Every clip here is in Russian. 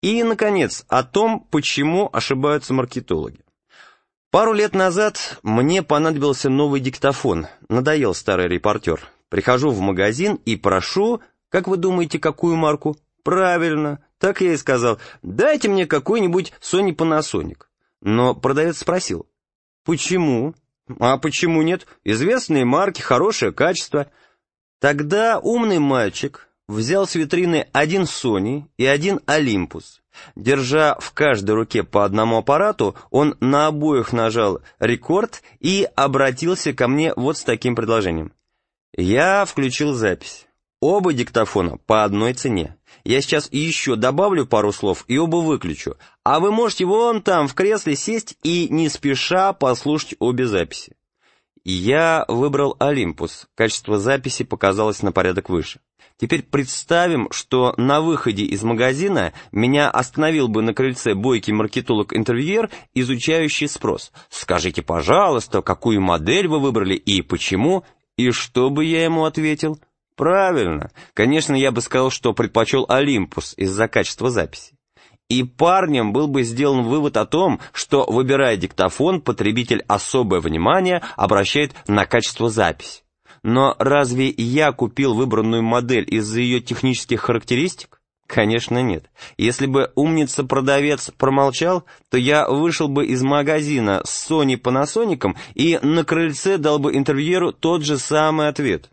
И, наконец, о том, почему ошибаются маркетологи. Пару лет назад мне понадобился новый диктофон. Надоел старый репортер. Прихожу в магазин и прошу, как вы думаете, какую марку? Правильно, так я и сказал. Дайте мне какой-нибудь Sony Panasonic. Но продавец спросил. Почему? А почему нет? Известные марки, хорошее качество. Тогда умный мальчик взял с витрины один Sony и один Olympus. Держа в каждой руке по одному аппарату, он на обоих нажал рекорд и обратился ко мне вот с таким предложением. Я включил запись. Оба диктофона по одной цене. Я сейчас еще добавлю пару слов и оба выключу. А вы можете вон там в кресле сесть и не спеша послушать обе записи. Я выбрал Olympus. Качество записи показалось на порядок выше. Теперь представим, что на выходе из магазина меня остановил бы на крыльце бойкий маркетолог-интервьюер, изучающий спрос. Скажите, пожалуйста, какую модель вы выбрали и почему? И что бы я ему ответил? Правильно. Конечно, я бы сказал, что предпочел Olympus из-за качества записи. И парнем был бы сделан вывод о том, что, выбирая диктофон, потребитель особое внимание обращает на качество записи. Но разве я купил выбранную модель из-за ее технических характеристик? Конечно, нет. Если бы умница-продавец промолчал, то я вышел бы из магазина с Sony Panasonic и на крыльце дал бы интервьюеру тот же самый ответ.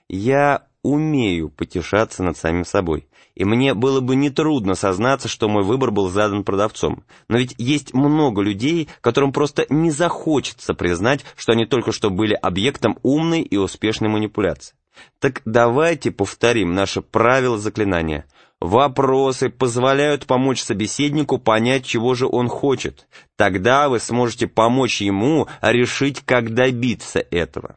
Я умею потешаться над самим собой, и мне было бы нетрудно сознаться, что мой выбор был задан продавцом. Но ведь есть много людей, которым просто не захочется признать, что они только что были объектом умной и успешной манипуляции. Так давайте повторим наше правило заклинания. Вопросы позволяют помочь собеседнику понять, чего же он хочет. Тогда вы сможете помочь ему решить, как добиться этого.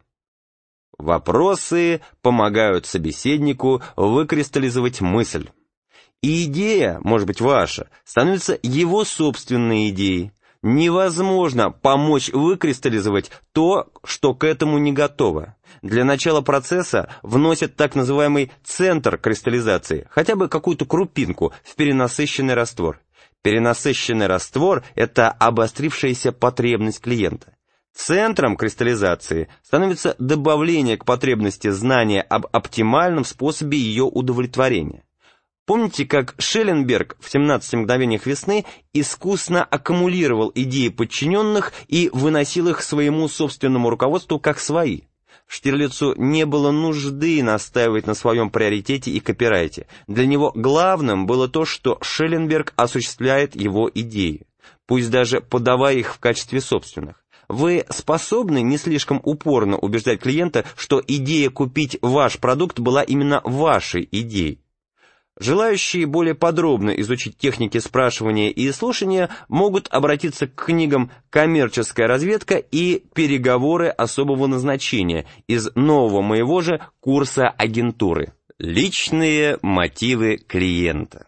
Вопросы помогают собеседнику выкристаллизовать мысль. И идея, может быть ваша, становится его собственной идеей. Невозможно помочь выкристаллизовать то, что к этому не готово. Для начала процесса вносят так называемый центр кристаллизации, хотя бы какую-то крупинку в перенасыщенный раствор. Перенасыщенный раствор – это обострившаяся потребность клиента. Центром кристаллизации становится добавление к потребности знания об оптимальном способе ее удовлетворения. Помните, как Шелленберг в «17 мгновениях весны» искусно аккумулировал идеи подчиненных и выносил их своему собственному руководству как свои? Штирлицу не было нужды настаивать на своем приоритете и копирайте. Для него главным было то, что Шелленберг осуществляет его идеи, пусть даже подавая их в качестве собственных. Вы способны не слишком упорно убеждать клиента, что идея купить ваш продукт была именно вашей идеей. Желающие более подробно изучить техники спрашивания и слушания могут обратиться к книгам «Коммерческая разведка» и «Переговоры особого назначения» из нового моего же курса агентуры «Личные мотивы клиента».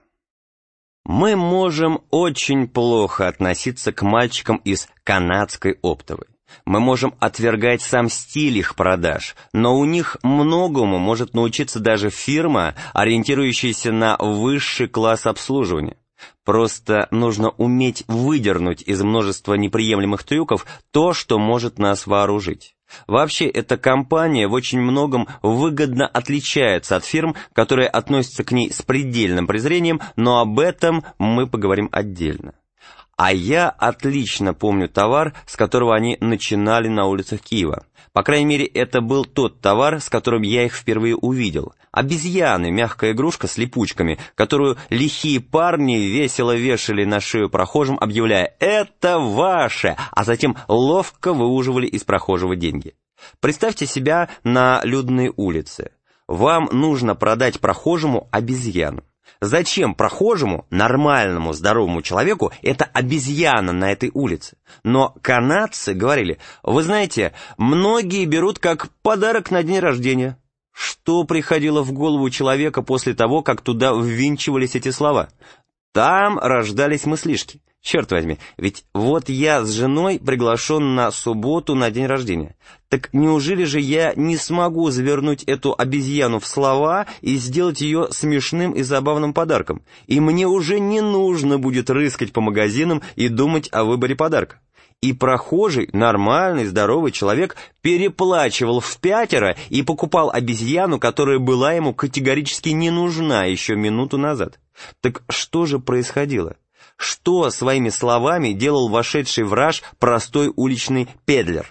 Мы можем очень плохо относиться к мальчикам из канадской оптовой. Мы можем отвергать сам стиль их продаж, но у них многому может научиться даже фирма, ориентирующаяся на высший класс обслуживания. Просто нужно уметь выдернуть из множества неприемлемых трюков то, что может нас вооружить. Вообще, эта компания в очень многом выгодно отличается от фирм, которые относятся к ней с предельным презрением, но об этом мы поговорим отдельно. А я отлично помню товар, с которого они начинали на улицах Киева. По крайней мере, это был тот товар, с которым я их впервые увидел. Обезьяны, мягкая игрушка с липучками, которую лихие парни весело вешали на шею прохожим, объявляя «это ваше», а затем ловко выуживали из прохожего деньги. Представьте себя на людной улице. Вам нужно продать прохожему обезьяну. Зачем прохожему, нормальному, здоровому человеку, эта обезьяна на этой улице? Но канадцы говорили, вы знаете, многие берут как подарок на день рождения. Что приходило в голову человека после того, как туда ввинчивались эти слова? Там рождались мыслишки. Черт возьми, ведь вот я с женой приглашен на субботу на день рождения. Так неужели же я не смогу завернуть эту обезьяну в слова и сделать ее смешным и забавным подарком? И мне уже не нужно будет рыскать по магазинам и думать о выборе подарка. И прохожий, нормальный, здоровый человек переплачивал в5 и покупал обезьяну, которая была ему категорически не нужна еще минуту назад. Так что же происходило? Что своими словами делал вошедший в раж простой уличный педлер?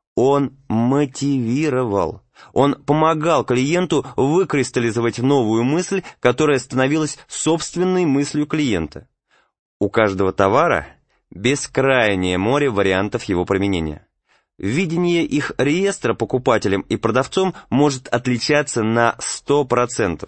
Он мотивировал. Он помогал клиенту выкристаллизовать новую мысль, которая становилась собственной мыслью клиента. У каждого товара бескрайнее море вариантов его применения. Видение их реестра покупателям и продавцом может отличаться на 100%.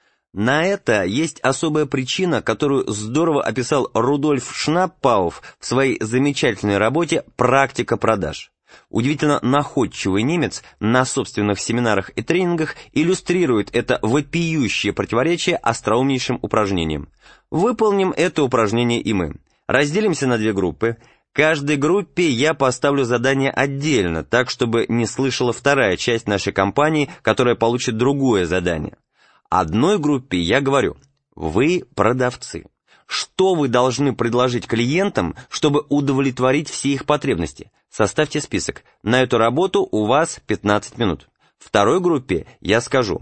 На это есть особая причина, которую здорово описал Рудольф Шнаппауф в своей замечательной работе «Практика продаж». Удивительно находчивый немец на собственных семинарах и тренингах иллюстрирует это вопиющее противоречие остроумнейшим упражнением. Выполним это упражнение и мы. Разделимся на 2 группы. Каждой группе я поставлю задание отдельно, так, чтобы не слышала вторая часть нашей компании, которая получит другое задание. Одной группе я говорю: вы продавцы. Что вы должны предложить клиентам, чтобы удовлетворить все их потребности? Составьте список. На эту работу у вас 15 минут. Второй группе я скажу: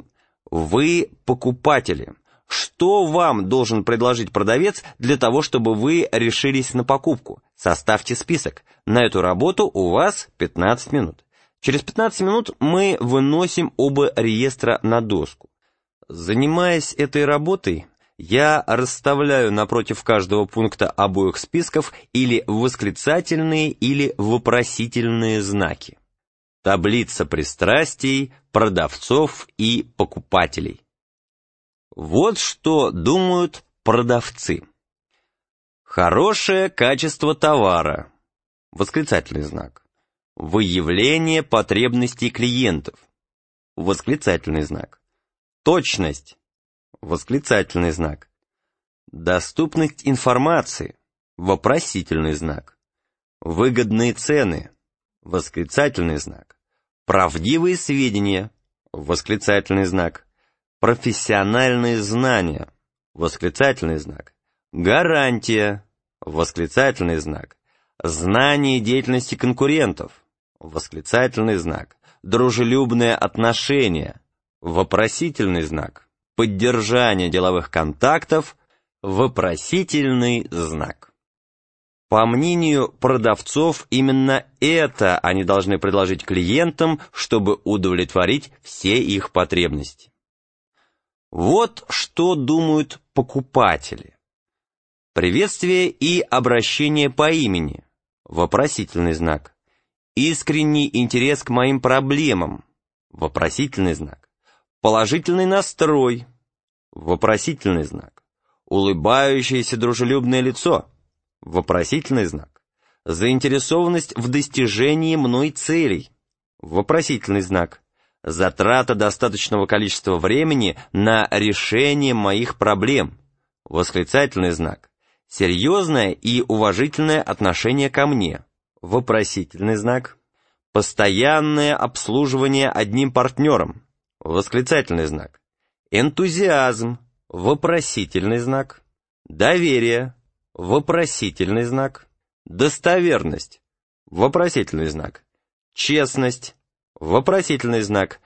вы покупатели. Что вам должен предложить продавец для того, чтобы вы решились на покупку? Составьте список. На эту работу у вас 15 минут. Через 15 минут мы выносим оба реестра на доску. Занимаясь этой работой, я расставляю напротив каждого пункта обоих списков или восклицательные, или вопросительные знаки. Таблица пристрастий продавцов и покупателей. Вот что думают продавцы. Хорошее качество товара. Восклицательный знак. Выявление потребностей клиентов. Восклицательный знак. Точность. Восклицательный знак. Доступность информации. Вопросительный знак. Выгодные цены. Восклицательный знак. Правдивые сведения. Восклицательный знак. Профессиональные знания. Восклицательный знак. Гарантия. Восклицательный знак. Знание деятельности конкурентов. Восклицательный знак. Дружелюбное отношение. Вопросительный знак. Поддержание деловых контактов. Вопросительный знак. По мнению продавцов, именно это они должны предложить клиентам, чтобы удовлетворить все их потребности. Вот что думают покупатели. Приветствие и обращение по имени. Вопросительный знак. Искренний интерес к моим проблемам. Вопросительный знак. Положительный настрой. Вопросительный знак. Улыбающееся дружелюбное лицо. Вопросительный знак. Заинтересованность в достижении мной целей. Вопросительный знак. Затрата достаточного количества времени на решение моих проблем. Восклицательный знак. Серьезное и уважительное отношение ко мне. Вопросительный знак. Постоянное обслуживание одним партнером. Восклицательный знак. Энтузиазм. Вопросительный знак. Доверие. Вопросительный знак. Достоверность. Вопросительный знак. Честность. Вопросительный знак.